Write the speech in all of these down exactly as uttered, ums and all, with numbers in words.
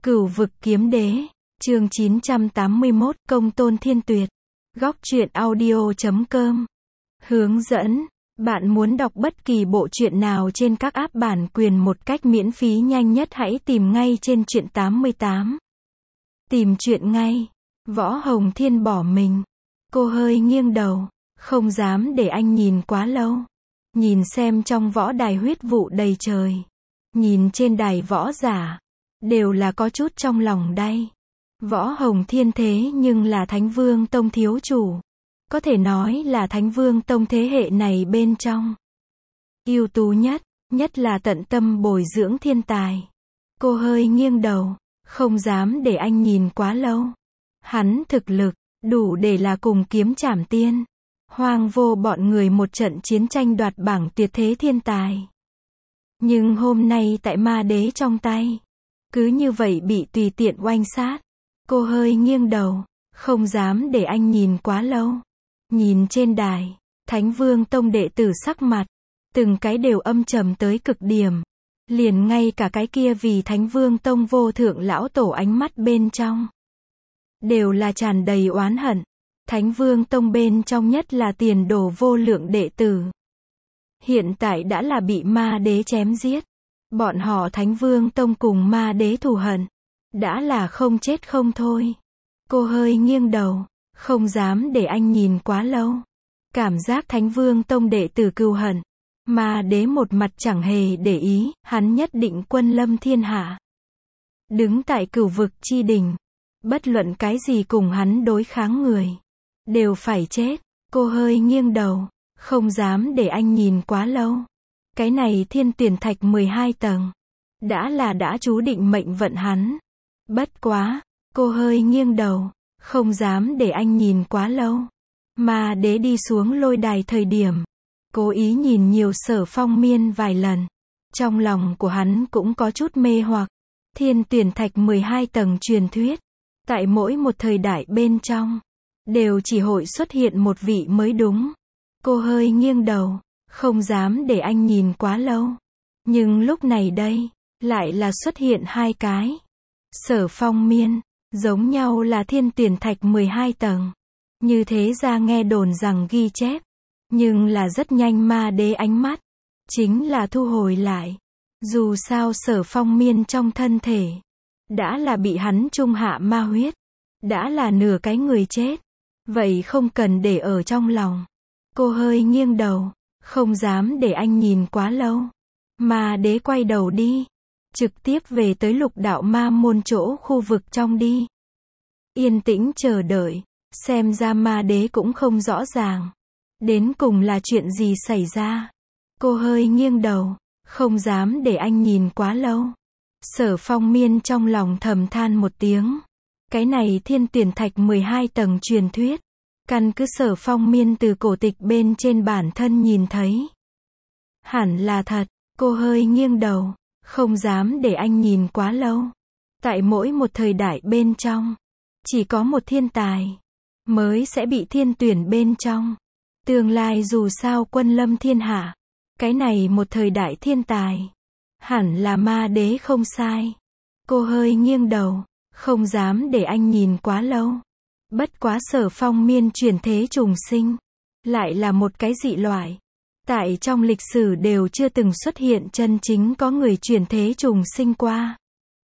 Cửu vực kiếm đế, chương chín trăm tám mươi mốt, công tôn thiên tuyệt. Góc truyện audio chấm com. Hướng dẫn, bạn muốn đọc bất kỳ bộ truyện nào trên các app bản quyền một cách miễn phí nhanh nhất hãy tìm ngay trên truyện tám mươi tám. Tìm truyện ngay. Võ Hồng Thiên bỏ mình. Cô hơi nghiêng đầu, không dám để anh nhìn quá lâu. Nhìn xem trong võ đài huyết vụ đầy trời. Nhìn trên đài võ giả. Đều là có chút trong lòng đay. Võ Hồng Thiên thế nhưng là Thánh Vương Tông thiếu chủ. Có thể nói là Thánh Vương Tông thế hệ này bên trong. Ưu tú nhất, nhất là tận tâm bồi dưỡng thiên tài. Cô hơi nghiêng đầu, không dám để anh nhìn quá lâu. Hắn thực lực, đủ để là cùng Kiếm Trảm Tiên. Hoang Vô bọn người một trận chiến tranh đoạt bảng tuyệt thế thiên tài. Nhưng hôm nay tại ma đế trong tay. Cứ như vậy bị tùy tiện oanh sát. Cô hơi nghiêng đầu, không dám để anh nhìn quá lâu. Nhìn trên đài, Thánh Vương Tông đệ tử sắc mặt, từng cái đều âm trầm tới cực điểm. Liền ngay cả cái kia vì Thánh Vương Tông vô thượng lão tổ ánh mắt bên trong. Đều là tràn đầy oán hận. Thánh Vương Tông bên trong nhất là tiền đồ vô lượng đệ tử. Hiện tại đã là bị ma đế chém giết. Bọn họ Thánh Vương Tông cùng ma đế thù hận. Đã là không chết không thôi. Cô hơi nghiêng đầu, không dám để anh nhìn quá lâu. Cảm giác Thánh Vương Tông đệ tử cừu hận. Ma đế một mặt chẳng hề để ý, hắn nhất định quân lâm thiên hạ. Đứng tại cửu vực chi đỉnh. Bất luận cái gì cùng hắn đối kháng người. Đều phải chết. Cô hơi nghiêng đầu, không dám để anh nhìn quá lâu. Cái này thiên tuyển thạch mười hai tầng. Đã là đã chú định mệnh vận hắn. Bất quá, cô hơi nghiêng đầu, không dám để anh nhìn quá lâu. Ma đế đi xuống lôi đài thời điểm. Cố ý nhìn nhiều Sở Phong Miên vài lần. Trong lòng của hắn cũng có chút mê hoặc. Thiên tuyển thạch mười hai tầng truyền thuyết. Tại mỗi một thời đại bên trong. Đều chỉ hội xuất hiện một vị mới đúng. Cô hơi nghiêng đầu. Không dám để anh nhìn quá lâu. Nhưng lúc này đây, lại là xuất hiện hai cái. Sở Phong Miên, giống nhau là thiên tuyển thạch mười hai tầng. Như thế ra nghe đồn rằng ghi chép. Nhưng là rất nhanh ma đế ánh mắt. Chính là thu hồi lại. Dù sao Sở Phong Miên trong thân thể. Đã là bị hắn trung hạ ma huyết. Đã là nửa cái người chết. Vậy không cần để ở trong lòng. Cô hơi nghiêng đầu. Không dám để anh nhìn quá lâu. Ma đế quay đầu đi. Trực tiếp về tới lục đạo ma môn chỗ khu vực trong đi. Yên tĩnh chờ đợi. Xem ra ma đế cũng không rõ ràng. Đến cùng là chuyện gì xảy ra. Cô hơi nghiêng đầu. Không dám để anh nhìn quá lâu. Sở Phong Miên trong lòng thầm than một tiếng. Cái này thiên tuyển thạch mười hai tầng truyền thuyết. Căn cứ Sở Phong Miên từ cổ tịch bên trên bản thân nhìn thấy. Hẳn là thật. Cô hơi nghiêng đầu. Không dám để anh nhìn quá lâu. Tại mỗi một thời đại bên trong. Chỉ có một thiên tài. Mới sẽ bị thiên tuyển bên trong. Tương lai dù sao quân lâm thiên hạ. Cái này một thời đại thiên tài. Hẳn là ma đế không sai. Cô hơi nghiêng đầu. Không dám để anh nhìn quá lâu. Bất quá Sở Phong Miên chuyển thế trùng sinh. Lại là một cái dị loại. Tại trong lịch sử đều chưa từng xuất hiện chân chính có người chuyển thế trùng sinh qua.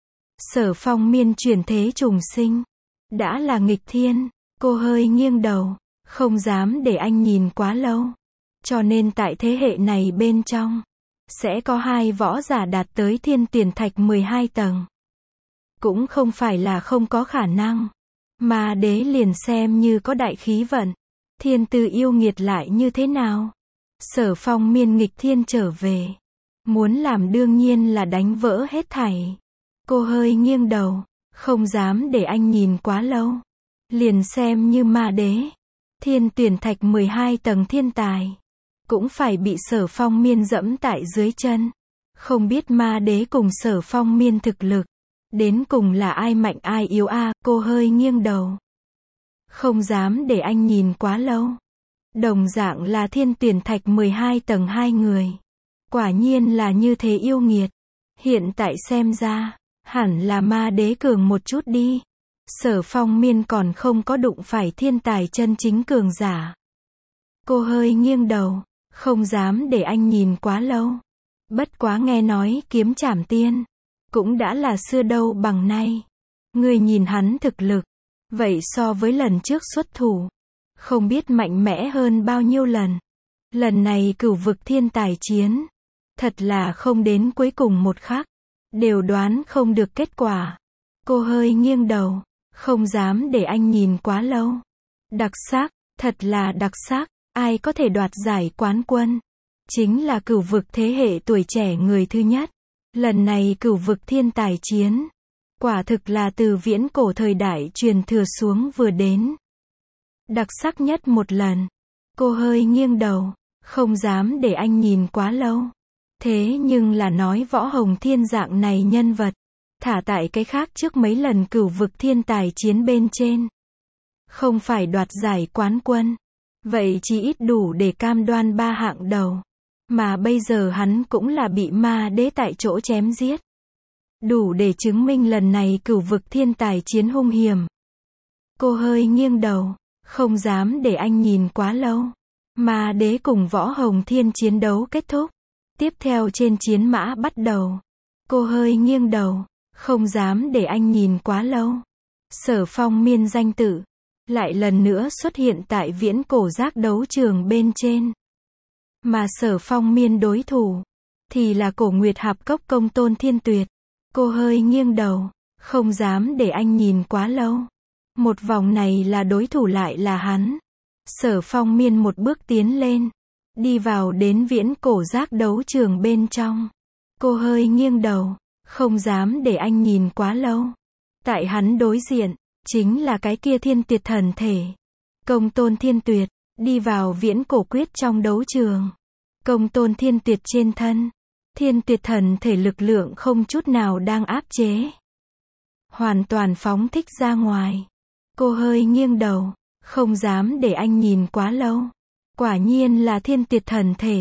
Sở Phong Miên chuyển thế trùng sinh. Đã là nghịch thiên. Cô hơi nghiêng đầu. Không dám để anh nhìn quá lâu. Cho nên tại thế hệ này bên trong. Sẽ có hai võ giả đạt tới thiên tuyển thạch mười hai tầng. Cũng không phải là không có khả năng. Ma đế liền xem như có đại khí vận. Thiên tư yêu nghiệt lại như thế nào. Sở Phong Miên nghịch thiên trở về. Muốn làm đương nhiên là đánh vỡ hết thảy. Cô hơi nghiêng đầu. Không dám để anh nhìn quá lâu. Liền xem như ma đế. Thiên tuyển thạch mười hai tầng thiên tài. Cũng phải bị Sở Phong Miên dẫm tại dưới chân. Không biết ma đế cùng Sở Phong Miên thực lực. Đến cùng là ai mạnh ai yếu a. À, cô hơi nghiêng đầu. Không dám để anh nhìn quá lâu. Đồng dạng là thiên tuyển thạch mười hai tầng hai người. Quả nhiên là như thế yêu nghiệt. Hiện tại xem ra, Hẳn là ma đế cường một chút đi. Sở Phong Miên còn không có đụng phải thiên tài chân chính cường giả. Cô hơi nghiêng đầu, không dám để anh nhìn quá lâu. Bất quá nghe nói kiếm trảm tiên, cũng đã là xưa đâu bằng nay. Người nhìn hắn thực lực, vậy so với lần trước xuất thủ, không biết mạnh mẽ hơn bao nhiêu lần. Lần này cửu vực thiên tài chiến, thật là không đến cuối cùng một khắc, đều đoán không được kết quả. Cô hơi nghiêng đầu, không dám để anh nhìn quá lâu. Đặc sắc, thật là đặc sắc, ai có thể đoạt giải quán quân? Chính là cửu vực thế hệ tuổi trẻ người thứ nhất. Lần này cửu vực thiên tài chiến, quả thực là từ viễn cổ thời đại truyền thừa xuống vừa đến. Đặc sắc nhất một lần. Cô hơi nghiêng đầu, không dám để anh nhìn quá lâu. Thế nhưng là nói Võ Hồng Thiên dạng này nhân vật, thả tại cái khác trước mấy lần cửu vực thiên tài chiến bên trên, không phải đoạt giải quán quân, vậy chỉ ít đủ để cam đoan ba hạng đầu. Mà bây giờ hắn cũng là bị ma đế tại chỗ chém giết. Đủ để chứng minh lần này cửu vực thiên tài chiến hung hiểm. Cô hơi nghiêng đầu, không dám để anh nhìn quá lâu. Ma đế cùng Võ Hồng Thiên chiến đấu kết thúc. Tiếp theo trên chiến mã bắt đầu. Cô hơi nghiêng đầu, không dám để anh nhìn quá lâu. Sở Phong Miên danh tự, lại lần nữa xuất hiện tại viễn cổ giác đấu trường bên trên. Mà Sở Phong Miên đối thủ, thì là Cổ Nguyệt Hạp Cốc Công Tôn Thiên Tuyệt. Cô hơi nghiêng đầu, không dám để anh nhìn quá lâu. Một vòng này là đối thủ lại là hắn. Sở Phong Miên một bước tiến lên, đi vào đến viễn cổ giác đấu trường bên trong. Cô hơi nghiêng đầu, không dám để anh nhìn quá lâu. Tại hắn đối diện, chính là cái kia thiên tuyệt thần thể. Công Tôn Thiên Tuyệt, đi vào viễn cổ quyết trong đấu trường. Công Tôn Thiên Tuyệt trên thân, thiên tuyệt thần thể lực lượng không chút nào đang áp chế. Hoàn toàn phóng thích ra ngoài. Cô hơi nghiêng đầu, không dám để anh nhìn quá lâu. Quả nhiên là thiên tuyệt thần thể.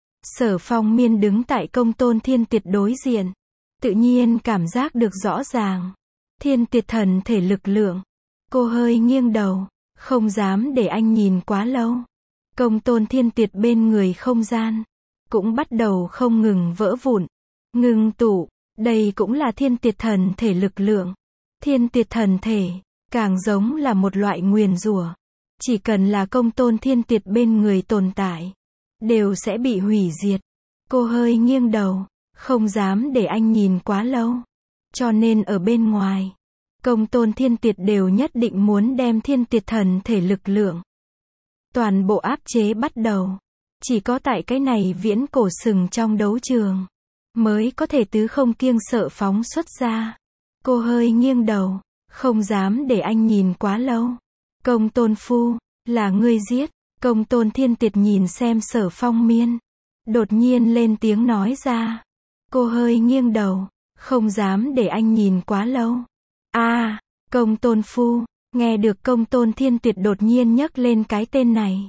Sở Phong Miên đứng tại Công Tôn Thiên Tuyệt đối diện, tự nhiên cảm giác được rõ ràng. Thiên tuyệt thần thể lực lượng. Cô hơi nghiêng đầu, không dám để anh nhìn quá lâu. Công Tôn Thiên Tuyệt bên người không gian, cũng bắt đầu không ngừng vỡ vụn, ngưng tụ. Đây cũng là thiên tuyệt thần thể lực lượng. Thiên tuyệt thần thể, càng giống là một loại nguyền rủa. Chỉ cần là Công Tôn Thiên Tuyệt bên người tồn tại, đều sẽ bị hủy diệt. Cô hơi nghiêng đầu, không dám để anh nhìn quá lâu. Cho nên ở bên ngoài, Công Tôn Thiên Tuyệt đều nhất định muốn đem thiên tuyệt thần thể lực lượng toàn bộ áp chế bắt đầu. Chỉ có tại cái này viễn cổ sừng trong đấu trường, mới có thể tứ không kiêng sợ phóng xuất ra. Cô hơi nghiêng đầu, không dám để anh nhìn quá lâu. Công Tôn Phu, là ngươi giết. Công Tôn Thiên Tuyệt nhìn xem Sở Phong Miên, đột nhiên lên tiếng nói ra. Cô hơi nghiêng đầu, không dám để anh nhìn quá lâu. A, à, Công Tôn Phu, nghe được Công Tôn Thiên Tuyệt đột nhiên nhắc lên cái tên này.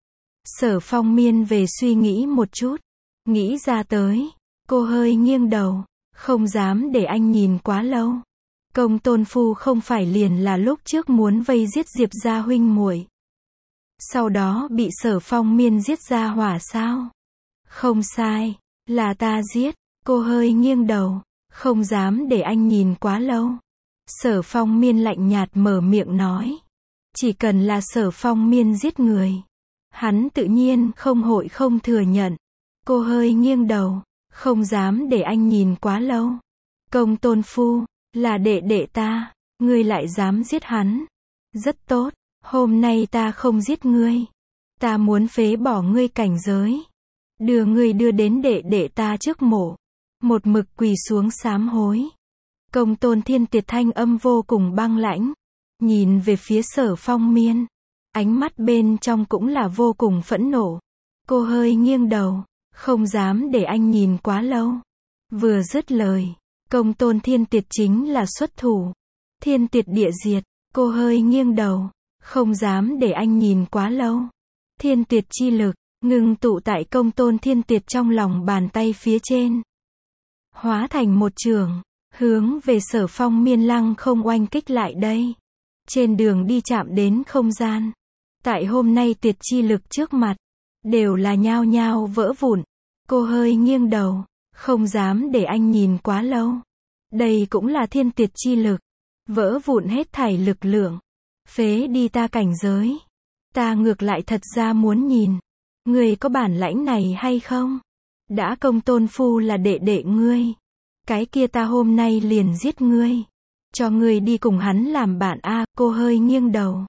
Sở Phong Miên về suy nghĩ một chút, nghĩ ra tới. Cô hơi nghiêng đầu, không dám để anh nhìn quá lâu. Công Tôn Phu không phải liền là lúc trước muốn vây giết Diệp gia huynh muội, sau đó bị Sở Phong Miên giết ra hỏa sao? Không sai, là ta giết. Cô hơi nghiêng đầu, không dám để anh nhìn quá lâu. Sở Phong Miên lạnh nhạt mở miệng nói. Chỉ cần là Sở Phong Miên giết người, hắn tự nhiên không hội không thừa nhận. Cô hơi nghiêng đầu, không dám để anh nhìn quá lâu. Công Tôn Phu, là đệ đệ ta, ngươi lại dám giết hắn. Rất tốt, hôm nay ta không giết ngươi. Ta muốn phế bỏ ngươi cảnh giới, đưa ngươi đưa đến đệ đệ ta trước mộ, một mực quỳ xuống sám hối. Công Tôn Thiên Tuyệt thanh âm vô cùng băng lãnh, nhìn về phía Sở Phong Miên, ánh mắt bên trong cũng là vô cùng phẫn nộ. Cô hơi nghiêng đầu, không dám để anh nhìn quá lâu. Vừa dứt lời, Công Tôn Thiên Tuyệt chính là xuất thủ. Thiên tuyệt địa diệt. Cô hơi nghiêng đầu, không dám để anh nhìn quá lâu. Thiên tuyệt chi lực, ngưng tụ tại Công Tôn Thiên Tuyệt trong lòng bàn tay phía trên. Hóa thành một trường, hướng về Sở Phong miên lăng không oanh kích lại đây. Trên đường đi chạm đến không gian. Tại hôm nay tuyệt chi lực trước mặt, đều là nhao nhao vỡ vụn. Cô hơi nghiêng đầu, không dám để anh nhìn quá lâu. Đây cũng là thiên tuyệt chi lực. Vỡ vụn hết thảy lực lượng. Phế đi ta cảnh giới. Ta ngược lại thật ra muốn nhìn. Ngươi có bản lãnh này hay không? Đã công tôn phu là đệ đệ ngươi. Cái kia ta hôm nay liền giết ngươi. Cho ngươi đi cùng hắn làm bạn a. Cô hơi nghiêng đầu.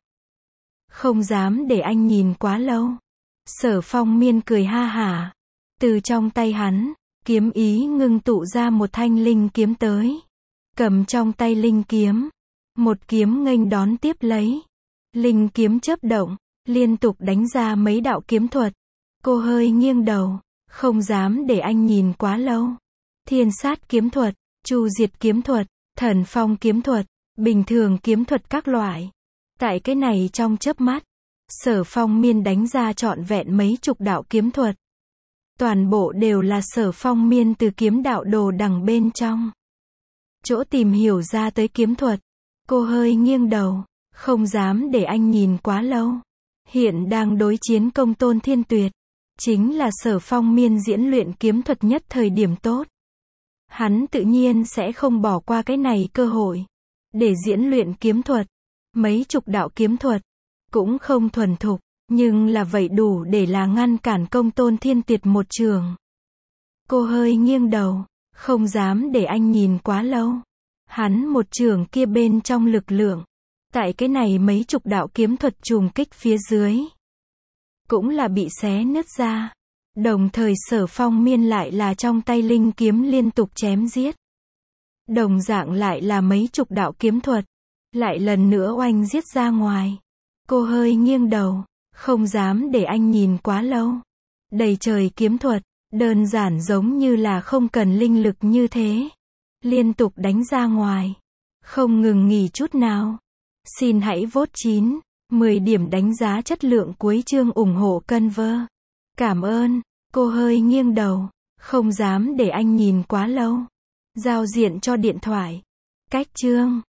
Không dám để anh nhìn quá lâu. Sở Phong miên cười ha hả. Từ trong tay hắn, kiếm ý ngưng tụ ra một thanh linh kiếm tới. Cầm trong tay linh kiếm. Một kiếm nghênh đón tiếp lấy. Linh kiếm chớp động, liên tục đánh ra mấy đạo kiếm thuật. Cô hơi nghiêng đầu, không dám để anh nhìn quá lâu. Thiên sát kiếm thuật, chu diệt kiếm thuật, thần phong kiếm thuật, bình thường kiếm thuật các loại. Tại cái này trong chớp mắt, Sở Phong miên đánh ra trọn vẹn mấy chục đạo kiếm thuật. Toàn bộ đều là Sở Phong miên từ kiếm đạo đồ đằng bên trong chỗ tìm hiểu ra tới kiếm thuật. Cô hơi nghiêng đầu, không dám để anh nhìn quá lâu. Hiện đang đối chiến công tôn thiên tuyệt. Chính là Sở Phong miên diễn luyện kiếm thuật nhất thời điểm tốt. Hắn tự nhiên sẽ không bỏ qua cái này cơ hội. Để diễn luyện kiếm thuật. Mấy chục đạo kiếm thuật. Cũng không thuần thục. Nhưng là vậy đủ để là ngăn cản công tôn thiên tuyệt một trường. Cô hơi nghiêng đầu. Không dám để anh nhìn quá lâu. Hắn một trường kia bên trong lực lượng. Tại cái này mấy chục đạo kiếm thuật trùng kích phía dưới. Cũng là bị xé nứt ra. Đồng thời Sở Phong miên lại là trong tay linh kiếm liên tục chém giết. Đồng dạng lại là mấy chục đạo kiếm thuật. Lại lần nữa oanh giết ra ngoài. Cô hơi nghiêng đầu. Không dám để anh nhìn quá lâu. Đầy trời kiếm thuật. Đơn giản giống như là không cần linh lực như thế. Liên tục đánh ra ngoài. Không ngừng nghỉ chút nào. Xin hãy vote chín, mười điểm đánh giá chất lượng cuối chương ủng hộ cân vơ. Cảm ơn. Cô hơi nghiêng đầu. Không dám để anh nhìn quá lâu. Giao diện cho điện thoại. Cách chương.